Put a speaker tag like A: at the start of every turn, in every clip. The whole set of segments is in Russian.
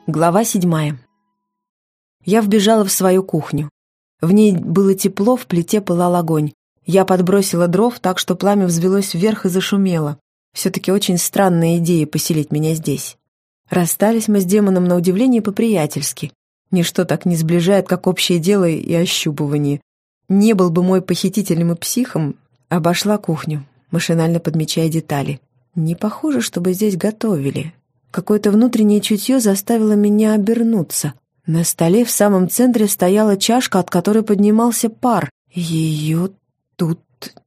A: Глава 7. Я вбежала в свою кухню. В ней было тепло, в плите пылал огонь. Я подбросила дров так, что пламя взвелось вверх и зашумело. Все-таки очень странная идея поселить меня здесь. Расстались мы с демоном на удивление по-приятельски. Ничто так не сближает, как общее дело и ощупывание. Не был бы мой похитителем и психом, обошла кухню, машинально подмечая детали. Не похоже, чтобы здесь готовили. Какое-то внутреннее чутье заставило меня обернуться. На столе в самом центре стояла чашка, от которой поднимался пар. Ее тут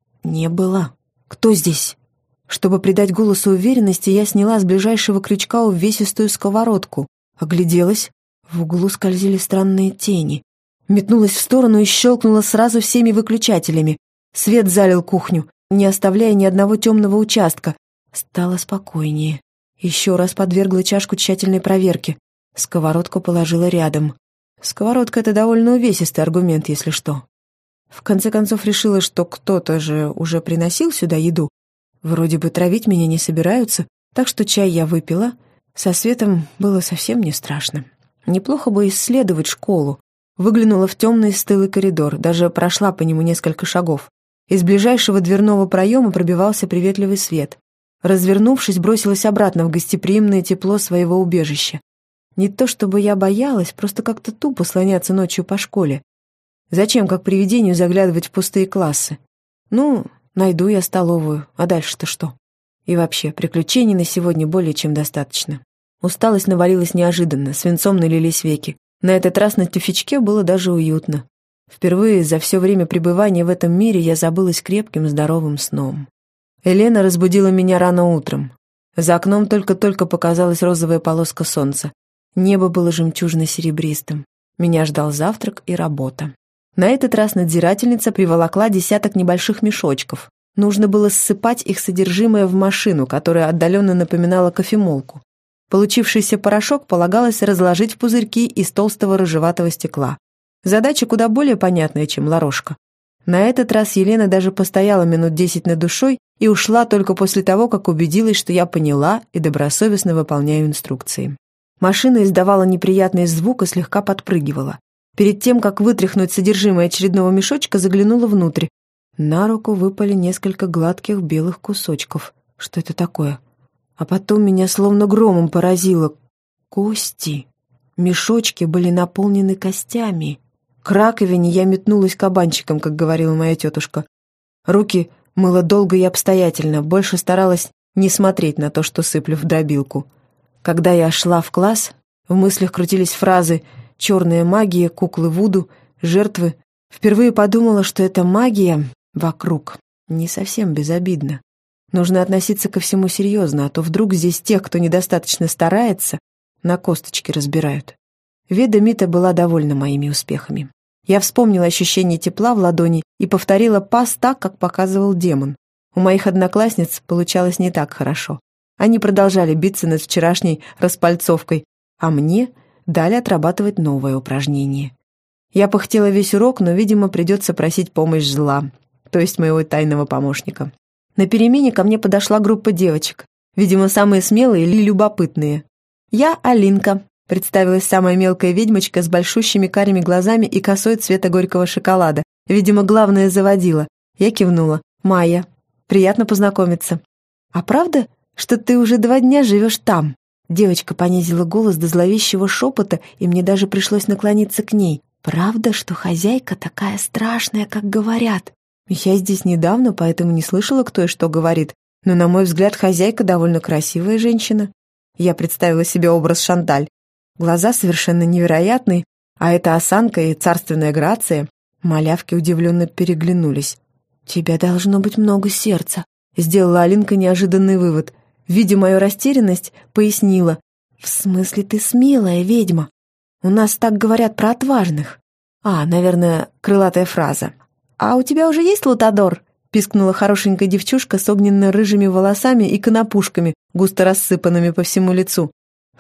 A: не было. Кто здесь? Чтобы придать голосу уверенности, я сняла с ближайшего крючка увесистую сковородку. Огляделась. В углу скользили странные тени. Метнулась в сторону и щелкнула сразу всеми выключателями. Свет залил кухню, не оставляя ни одного темного участка. Стало спокойнее. Еще раз подвергла чашку тщательной проверке. Сковородку положила рядом. Сковородка — это довольно увесистый аргумент, если что. В конце концов решила, что кто-то же уже приносил сюда еду. Вроде бы травить меня не собираются, так что чай я выпила. Со светом было совсем не страшно. Неплохо бы исследовать школу. Выглянула в темный стылый коридор, даже прошла по нему несколько шагов. Из ближайшего дверного проема пробивался приветливый свет. Развернувшись, бросилась обратно в гостеприимное тепло своего убежища. Не то чтобы я боялась, просто как-то тупо слоняться ночью по школе. Зачем, как привидению, заглядывать в пустые классы? Ну, найду я столовую, а дальше-то что? И вообще, приключений на сегодня более чем достаточно. Усталость навалилась неожиданно, свинцом налились веки. На этот раз на тюфячке было даже уютно. Впервые за все время пребывания в этом мире я забылась крепким, здоровым сном. Елена разбудила меня рано утром. За окном только-только показалась розовая полоска солнца. Небо было жемчужно-серебристым. Меня ждал завтрак и работа. На этот раз надзирательница приволокла десяток небольших мешочков. Нужно было ссыпать их содержимое в машину, которая отдаленно напоминала кофемолку. Получившийся порошок полагалось разложить в пузырьки из толстого рыжеватого стекла. Задача куда более понятная, чем ларошка. На этот раз Елена даже постояла минут 10 над душой и ушла только после того, как убедилась, что я поняла и добросовестно выполняю инструкции. Машина издавала неприятный звук и слегка подпрыгивала. Перед тем, как вытряхнуть содержимое очередного мешочка, заглянула внутрь. На руку выпали несколько гладких белых кусочков. Что это такое? А потом меня словно громом поразило. Кости. Мешочки были наполнены костями. К раковине я метнулась кабанчиком, как говорила моя тетушка. Руки мыла долго и обстоятельно, больше старалась не смотреть на то, что сыплю в дробилку. Когда я шла в класс, в мыслях крутились фразы «черная магия», «куклы Вуду», «жертвы». Впервые подумала, что эта магия вокруг не совсем безобидна. Нужно относиться ко всему серьезно, а то вдруг здесь тех, кто недостаточно старается, на косточки разбирают. Веда Мита была довольна моими успехами. Я вспомнила ощущение тепла в ладони и повторила пас так, как показывал демон. У моих одноклассниц получалось не так хорошо. Они продолжали биться над вчерашней распальцовкой, а мне дали отрабатывать новое упражнение. Я пыхтела весь урок, но, видимо, придется просить помощь зла, то есть моего тайного помощника. На перемене ко мне подошла группа девочек, видимо, самые смелые или любопытные. «Я Алинка», — представилась самая мелкая ведьмочка с большущими карими глазами и косой цвета горького шоколада. Видимо, главное заводила. Я кивнула. «Майя, приятно познакомиться». «А правда, что ты уже 2 дня живешь там?» Девочка понизила голос до зловещего шепота, и мне даже пришлось наклониться к ней. «Правда, что хозяйка такая страшная, как говорят?» Я здесь недавно, поэтому не слышала, кто и что говорит, но, на мой взгляд, хозяйка довольно красивая женщина. Я представила себе образ Шанталь. Глаза совершенно невероятные, а эта осанка и царственная грация. Малявки удивленно переглянулись. «Тебя должно быть много сердца», — сделала Алинка неожиданный вывод. Видя мою растерянность, пояснила. «В смысле, ты смелая ведьма? У нас так говорят про отважных». Наверное, крылатая фраза. «А у тебя уже есть лутадор?» — пискнула хорошенькая девчушка с огненно-рыжими волосами и конопушками, густо рассыпанными по всему лицу.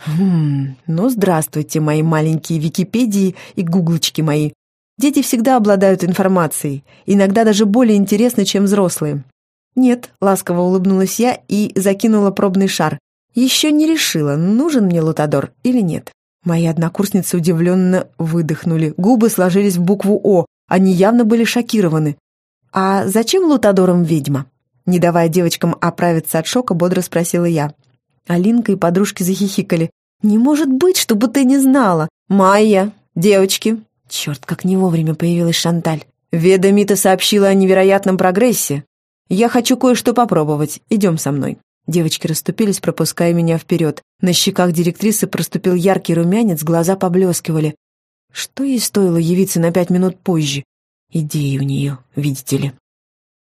A: Ну, здравствуйте, мои маленькие Википедии и гуглочки мои. Дети всегда обладают информацией, иногда даже более интересной, чем взрослые». «Нет», — ласково улыбнулась я и закинула пробный шар. «Еще не решила, нужен мне лутадор или нет». Мои однокурсницы удивленно выдохнули. Губы сложились в букву «О». Они явно были шокированы. «А зачем лутадорам ведьма?» Не давая девочкам оправиться от шока, бодро спросила я. Алинка и подружки захихикали. «Не может быть, чтобы ты не знала! Майя, девочки!» Черт, как не вовремя появилась Шанталь. «Веда Мита сообщила о невероятном прогрессе. Я хочу кое-что попробовать. Идем со мной». Девочки расступились, пропуская меня вперед. На щеках директрисы проступил яркий румянец, глаза поблескивали. Что ей стоило явиться на 5 минут позже? Идеи у нее, видите ли.